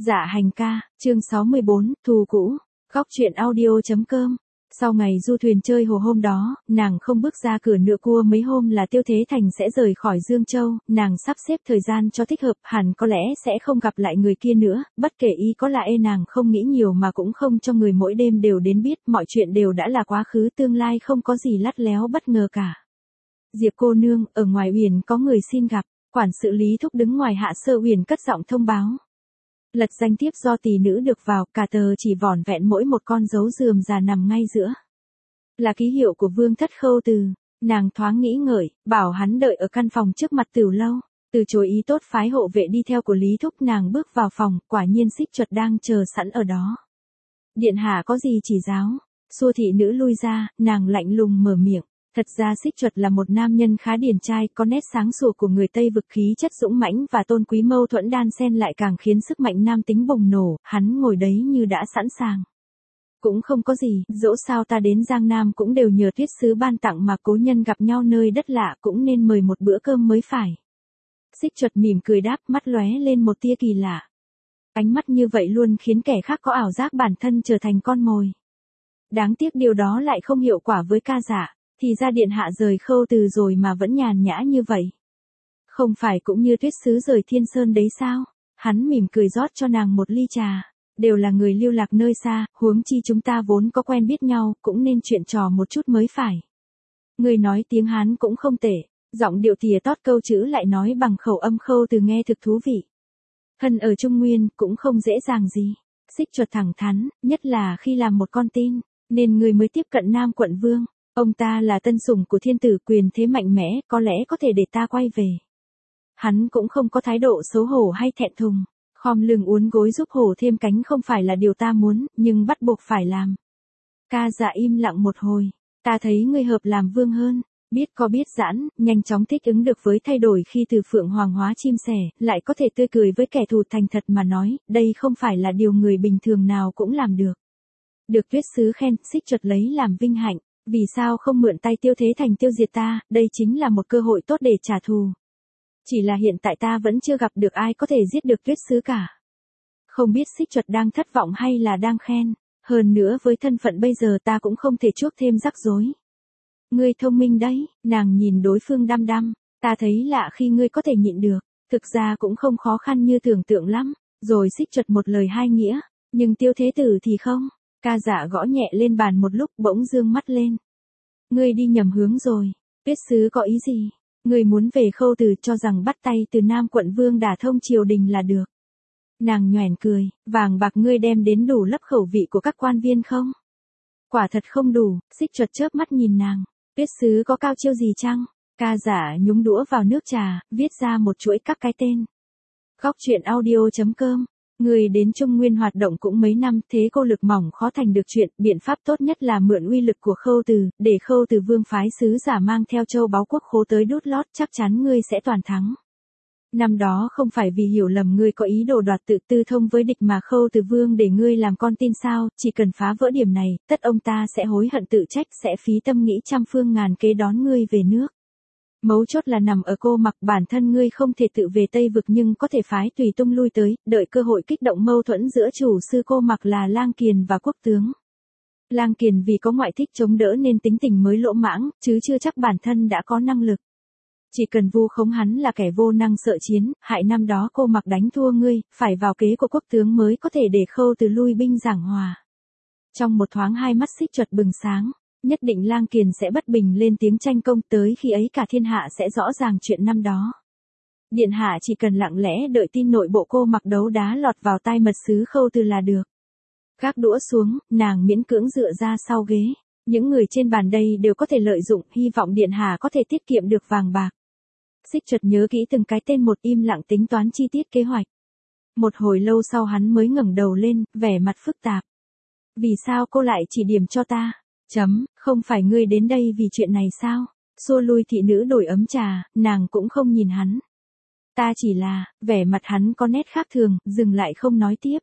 Dạ hành ca, chương 64, thù cũ, góc truyện audio.com. Sau ngày du thuyền chơi hồ hôm đó, nàng không bước ra cửa nữa. Cua mấy hôm là Tiêu Thế Thành sẽ rời khỏi Dương Châu, nàng sắp xếp thời gian cho thích hợp, hẳn có lẽ sẽ không gặp lại người kia nữa, bất kể ý có là nàng không nghĩ nhiều mà cũng không cho người mỗi đêm đều đến biết, mọi chuyện đều đã là quá khứ, tương lai không có gì lắt léo bất ngờ cả. Diệp cô nương, ở ngoài uyển có người xin gặp. Quản sự Lý Thúc đứng ngoài Hạ Sơ Uyển cất giọng thông báo. Lật danh thiếp do tỷ nữ được vào, cả tờ chỉ vỏn vẹn mỗi một con dấu rườm già nằm ngay giữa. Là ký hiệu của Vương Thất Khâu Từ. Nàng thoáng nghĩ ngợi, bảo hắn đợi ở căn phòng trước mặt Tửu lâu. Từ chối ý tốt phái hộ vệ đi theo của Lý Thúc, nàng bước vào phòng, quả nhiên Xích Chuột đang chờ sẵn ở đó. Điện hạ có gì chỉ giáo? Xua thị nữ lui ra, nàng lạnh lùng mở miệng. Thật ra Xích Chuột là một nam nhân khá điển trai, có nét sáng sủa của người Tây vực, khí chất dũng mãnh và tôn quý mâu thuẫn đan xen lại càng khiến sức mạnh nam tính bùng nổ, hắn ngồi đấy như đã sẵn sàng. Cũng không có gì, dẫu sao ta đến Giang Nam cũng đều nhờ Tuyết Sứ ban tặng mà cố nhân gặp nhau nơi đất lạ cũng nên mời một bữa cơm mới phải. Xích Chuột mỉm cười đáp, mắt lóe lên một tia kỳ lạ. Ánh mắt như vậy luôn khiến kẻ khác có ảo giác bản thân trở thành con mồi. Đáng tiếc điều đó lại không hiệu quả với ca giả. Thì ra điện hạ rời Khâu Từ rồi mà vẫn nhàn nhã như vậy. Không phải cũng như Tuyết Sứ rời Thiên Sơn đấy sao? Hắn mỉm cười rót cho nàng một ly trà. Đều là người lưu lạc nơi xa, huống chi chúng ta vốn có quen biết nhau, cũng nên chuyện trò một chút mới phải. Người nói tiếng Hán cũng không tệ, giọng điệu tỉa tót câu chữ lại nói bằng khẩu âm Khâu Từ nghe thực thú vị. Hân ở Trung Nguyên cũng không dễ dàng gì. Xích Chuột thẳng thắn, nhất là khi làm một con tin, nên người mới tiếp cận Nam Quận Vương. Ông ta là tân sủng của thiên tử, quyền thế mạnh mẽ, có lẽ có thể để ta quay về. Hắn cũng không có thái độ xấu hổ hay thẹn thùng, khom lưng uốn gối giúp hổ thêm cánh không phải là điều ta muốn, nhưng bắt buộc phải làm. Ca dạ im lặng một hồi, ta thấy ngươi hợp làm vương hơn, biết có biết giãn, nhanh chóng thích ứng được với thay đổi khi từ phượng hoàng hóa chim sẻ, lại có thể tươi cười với kẻ thù thành thật mà nói, đây không phải là điều người bình thường nào cũng làm được. Được Tuyết Sứ khen, Xích Chuột lấy làm vinh hạnh. Vì sao không mượn tay Tiêu Thế Thành tiêu diệt ta, đây chính là một cơ hội tốt để trả thù. Chỉ là hiện tại ta vẫn chưa gặp được ai có thể giết được Tuyết Sứ cả. Không biết Xích Chuột đang thất vọng hay là đang khen, hơn nữa với thân phận bây giờ ta cũng không thể chuốc thêm rắc rối. Ngươi thông minh đấy, nàng nhìn đối phương đăm đăm, ta thấy lạ khi ngươi có thể nhịn được, thực ra cũng không khó khăn như tưởng tượng lắm, rồi Xích Chuột một lời hai nghĩa, nhưng Tiêu Thế Tử thì không. Ca dạ gõ nhẹ lên bàn một lúc bỗng dương mắt lên. Ngươi đi nhầm hướng rồi. Tuyết Sứ có ý gì? Ngươi muốn về Khâu Từ cho rằng bắt tay từ Nam Quận Vương đả thông triều đình là được. Nàng nhoẻn cười, vàng bạc ngươi đem đến đủ lấp khẩu vị của các quan viên không? Quả thật không đủ, Xích Chuột chớp mắt nhìn nàng. Tuyết Sứ có cao chiêu gì chăng? Ca dạ nhúng đũa vào nước trà, viết ra một chuỗi các cái tên. Góc truyện audio.com. Người đến Trung Nguyên hoạt động cũng mấy năm, thế cô lực mỏng khó thành được chuyện, biện pháp tốt nhất là mượn uy lực của Khâu Từ, để Khâu Từ Vương phái sứ giả mang theo châu báu quốc khố tới đút lót, chắc chắn ngươi sẽ toàn thắng. Năm đó không phải vì hiểu lầm ngươi có ý đồ đoạt tự tư thông với địch mà Khâu Từ Vương để ngươi làm con tin sao, chỉ cần phá vỡ điểm này, tất ông ta sẽ hối hận tự trách, sẽ phí tâm nghĩ trăm phương ngàn kế đón ngươi về nước. Mấu chốt là nằm ở Cô Mặc, bản thân ngươi không thể tự về Tây vực nhưng có thể phái tùy tung lui tới, đợi cơ hội kích động mâu thuẫn giữa chủ sư Cô Mặc là Lang Kiền và quốc tướng. Lang Kiền vì có ngoại thích chống đỡ nên tính tình mới lỗ mãng, chứ chưa chắc bản thân đã có năng lực. Chỉ cần vu khống hắn là kẻ vô năng sợ chiến, hại năm đó Cô Mặc đánh thua ngươi, phải vào kế của quốc tướng mới có thể để Khâu Từ lui binh giảng hòa. Trong một thoáng hai mắt Xích Chuột bừng sáng. Nhất định Lang Kiền sẽ bất bình lên tiếng tranh công, tới khi ấy cả thiên hạ sẽ rõ ràng chuyện năm đó. Điện hạ chỉ cần lặng lẽ đợi tin nội bộ Cô Mặc đấu đá lọt vào tai mật sứ Khâu Từ là được. Gác đũa xuống, nàng miễn cưỡng dựa ra sau ghế. Những người trên bàn đây đều có thể lợi dụng, hy vọng điện hạ có thể tiết kiệm được vàng bạc. Xích Chuột nhớ kỹ từng cái tên một, im lặng tính toán chi tiết kế hoạch. Một hồi lâu sau hắn mới ngẩng đầu lên, vẻ mặt phức tạp. Vì sao cô lại chỉ điểm cho ta? Không phải ngươi đến đây vì chuyện này sao? Xua lui thị nữ đổi ấm trà, nàng cũng không nhìn hắn. Ta chỉ là, vẻ mặt hắn có nét khác thường, dừng lại không nói tiếp.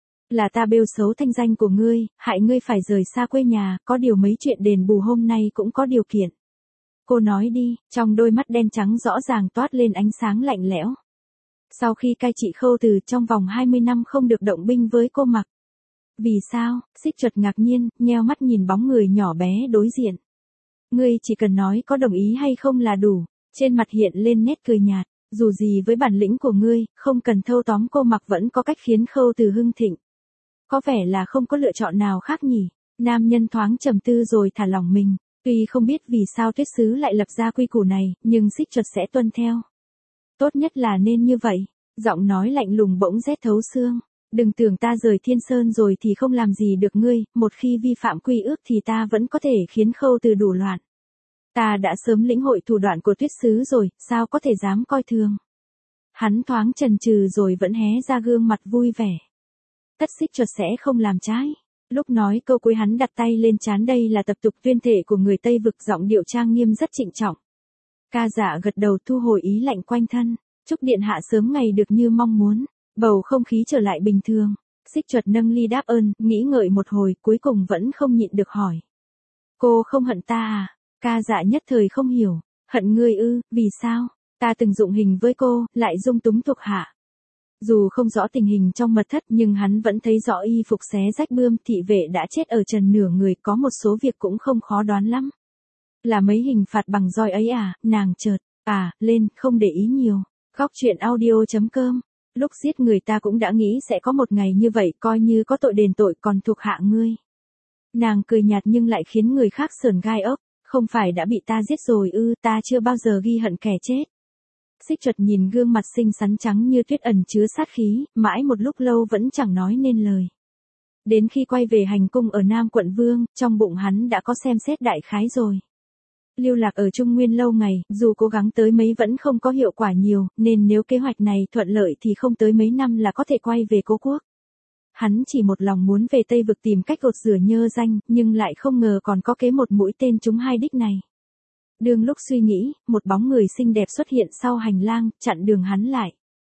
Là ta bêu xấu thanh danh của ngươi, hại ngươi phải rời xa quê nhà, có điều mấy chuyện đền bù hôm nay cũng có điều kiện. Cô nói đi, trong đôi mắt đen trắng rõ ràng toát lên ánh sáng lạnh lẽo. Sau khi cai trị Khâu Từ trong vòng 20 năm không được động binh với cô Mặc. Vì sao? Xích Chuột ngạc nhiên, nheo mắt nhìn bóng người nhỏ bé đối diện. Ngươi chỉ cần nói có đồng ý hay không là đủ. Trên mặt hiện lên nét cười nhạt. Dù gì với bản lĩnh của ngươi, không cần thâu tóm cô Mặc vẫn có cách khiến Khâu Từ hưng thịnh. Có vẻ là không có lựa chọn nào khác nhỉ. Nam nhân thoáng trầm tư rồi thả lỏng mình. Tuy không biết vì sao Tuyết Sứ lại lập ra quy củ này, nhưng Xích Chuột sẽ tuân theo. Tốt nhất là nên như vậy. Giọng nói lạnh lùng bỗng rét thấu xương. Đừng tưởng ta rời Thiên Sơn rồi thì không làm gì được ngươi, một khi vi phạm quy ước thì ta vẫn có thể khiến Khâu Từ đủ loạn. Ta đã sớm lĩnh hội thủ đoạn của Tuyết Sứ rồi, sao có thể dám coi thường. Hắn thoáng chần chừ rồi vẫn hé ra gương mặt vui vẻ. Tất Xích Chuột sẽ không làm trái. Lúc nói câu cuối hắn đặt tay lên trán, đây là tập tục tuyên thệ của người Tây Vực, giọng điệu trang nghiêm rất trịnh trọng. Ca Dạ gật đầu thu hồi ý lạnh quanh thân. Chúc điện hạ sớm ngày được như mong muốn. Bầu không khí trở lại bình thường. Xích Chuột nâng ly đáp ơn, nghĩ ngợi một hồi cuối cùng vẫn không nhịn được hỏi. Cô không hận ta à? Ca Dạ nhất thời không hiểu. Hận ngươi ư? Vì sao? Ta từng dụng hình với cô, lại dung túng thuộc hạ. Dù không rõ tình hình trong mật thất nhưng hắn vẫn thấy rõ y phục xé rách bươm, thị vệ đã chết ở trần nửa người, có một số việc cũng không khó đoán lắm. Là mấy hình phạt bằng roi ấy à? Nàng chợt lên, không để ý nhiều. Góc truyện audio.com. Lúc giết người ta cũng đã nghĩ sẽ có một ngày như vậy, coi như có tội đền tội, còn thuộc hạ ngươi. Nàng cười nhạt nhưng lại khiến người khác sởn gai ốc. Không phải đã bị ta giết rồi ư? Ta chưa bao giờ ghi hận kẻ chết. Xích Chuột nhìn gương mặt xinh xắn trắng như tuyết ẩn chứa sát khí, mãi một lúc lâu vẫn chẳng nói nên lời. Đến khi quay về hành cung ở Nam Quận Vương, trong bụng hắn đã có xem xét đại khái rồi. Lưu lạc ở Trung Nguyên lâu ngày, dù cố gắng tới mấy vẫn không có hiệu quả nhiều, nên nếu kế hoạch này thuận lợi thì không tới mấy năm là có thể quay về cố quốc. Hắn chỉ một lòng muốn về Tây Vực tìm cách gột rửa nhơ danh, nhưng lại không ngờ còn có kế một mũi tên trúng hai đích này. Đương lúc suy nghĩ, một bóng người xinh đẹp xuất hiện sau hành lang, chặn đường hắn lại.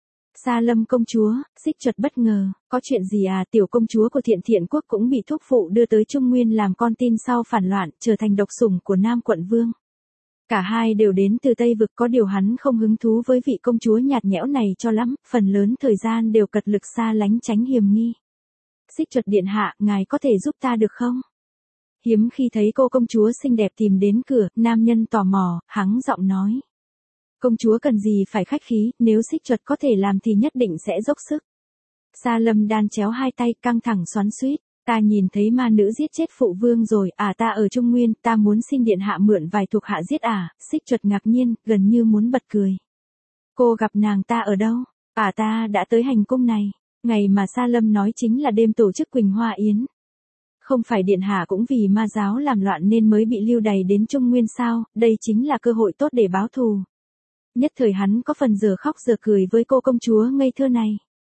Sa Lâm công chúa. Xích Chuột bất ngờ, có chuyện gì à? Tiểu công chúa của Thiện Thiện quốc cũng bị thúc phụ đưa tới Trung Nguyên làm con tin sau phản loạn, trở thành độc sủng của Nam Quận Vương. Cả hai đều đến từ Tây Vực, có điều hắn không hứng thú với vị công chúa nhạt nhẽo này cho lắm, phần lớn thời gian đều cật lực xa lánh tránh hiềm nghi. Xích Chuột điện hạ, ngài có thể giúp ta được không? Hiếm khi thấy cô công chúa xinh đẹp tìm đến cửa, nam nhân tò mò, hắng giọng nói. Công chúa cần gì phải khách khí, nếu Xích Chuột có thể làm thì nhất định sẽ dốc sức. Sa Lâm đan chéo hai tay căng thẳng xoắn xuýt. Ta nhìn thấy ma nữ giết chết phụ vương rồi, ta ở Trung Nguyên, ta muốn xin điện hạ mượn vài thuộc hạ giết Xích Chuột ngạc nhiên, gần như muốn bật cười. Cô gặp nàng ta ở đâu? Ta đã tới hành cung này. Ngày mà Sa Lâm nói chính là đêm tổ chức Quỳnh Hoa Yến. Không phải điện hạ cũng vì ma giáo làm loạn nên mới bị lưu đày đến Trung Nguyên sao? Đây chính là cơ hội tốt để báo thù. Nhất thời hắn có phần giờ khóc giờ cười với cô công chúa ngây thơ này.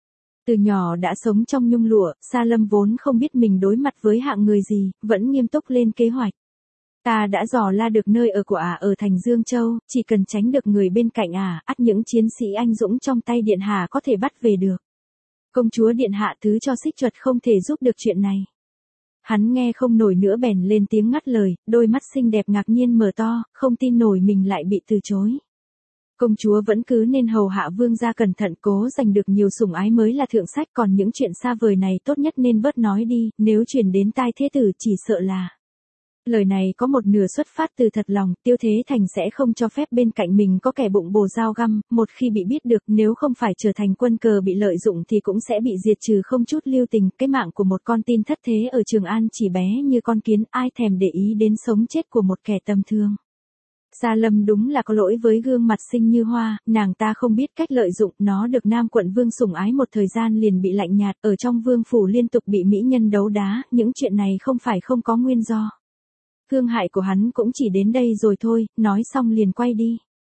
Từ nhỏ đã sống trong nhung lụa, Sa Lâm vốn không biết mình đối mặt với hạng người gì, vẫn nghiêm túc lên kế hoạch. Ta đã dò la được nơi ở của ở thành Dương Châu, chỉ cần tránh được người bên cạnh ắt những chiến sĩ anh dũng trong tay điện hạ có thể bắt về được. Công chúa điện hạ thứ cho Xích Chuột không thể giúp được chuyện này. Hắn nghe không nổi nữa bèn lên tiếng ngắt lời, đôi mắt xinh đẹp ngạc nhiên mở to, không tin nổi mình lại bị từ chối. Công chúa vẫn cứ nên hầu hạ vương gia cẩn thận, cố giành được nhiều sủng ái mới là thượng sách, còn những chuyện xa vời này tốt nhất nên bớt nói đi, nếu truyền đến tai thế tử chỉ sợ là. Lời này có một nửa xuất phát từ thật lòng, Tiêu Thế Thành sẽ không cho phép bên cạnh mình có kẻ bụng bồ dao găm, một khi bị biết được, nếu không phải trở thành quân cờ bị lợi dụng thì cũng sẽ bị diệt trừ không chút lưu tình. Cái mạng của một con tin thất thế ở Trường An chỉ bé như con kiến, ai thèm để ý đến sống chết của một kẻ tầm thường. Sa Lâm đúng là có lỗi với gương mặt xinh như hoa, nàng ta không biết cách lợi dụng, nó được Nam Quận Vương sủng ái một thời gian liền bị lạnh nhạt, ở trong vương phủ liên tục bị mỹ nhân đấu đá, những chuyện này không phải không có nguyên do. Thương hại của hắn cũng chỉ đến đây rồi thôi, nói xong liền quay đi.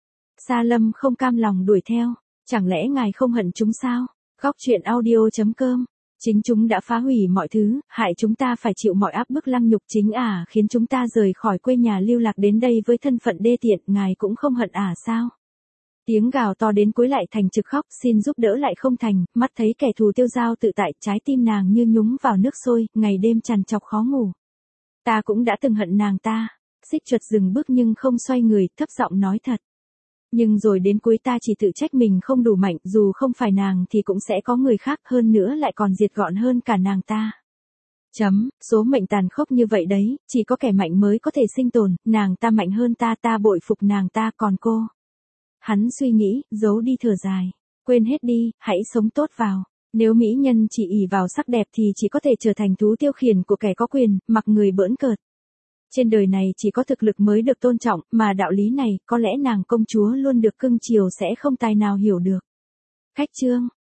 Sa Lâm không cam lòng đuổi theo, chẳng lẽ ngài không hận chúng sao? Góc truyện audio.com. Chính chúng đã phá hủy mọi thứ, hại chúng ta phải chịu mọi áp bức lăng nhục, chính khiến chúng ta rời khỏi quê nhà lưu lạc đến đây với thân phận đê tiện, ngài cũng không hận sao? Tiếng gào to đến cuối lại thành trực khóc, xin giúp đỡ lại không thành, mắt thấy kẻ thù tiêu dao tự tại, trái tim nàng như nhúng vào nước sôi, ngày đêm trằn trọc khó ngủ. Ta cũng đã từng hận nàng ta. Xích Chuột dừng bước nhưng không xoay người, thấp giọng nói thật. Nhưng rồi đến cuối ta chỉ tự trách mình không đủ mạnh, dù không phải nàng thì cũng sẽ có người khác, hơn nữa lại còn diệt gọn hơn cả nàng ta. Số mệnh tàn khốc như vậy đấy, chỉ có kẻ mạnh mới có thể sinh tồn, nàng ta mạnh hơn ta, ta bội phục nàng ta, còn cô. Hắn suy nghĩ, giấu đi thở dài. Quên hết đi, hãy sống tốt vào. Nếu mỹ nhân chỉ ỷ vào sắc đẹp thì chỉ có thể trở thành thú tiêu khiển của kẻ có quyền, mặc người bỡn cợt. Trên đời này chỉ có thực lực mới được tôn trọng, mà đạo lý này, có lẽ nàng công chúa luôn được cưng chiều sẽ không tài nào hiểu được. Khách chương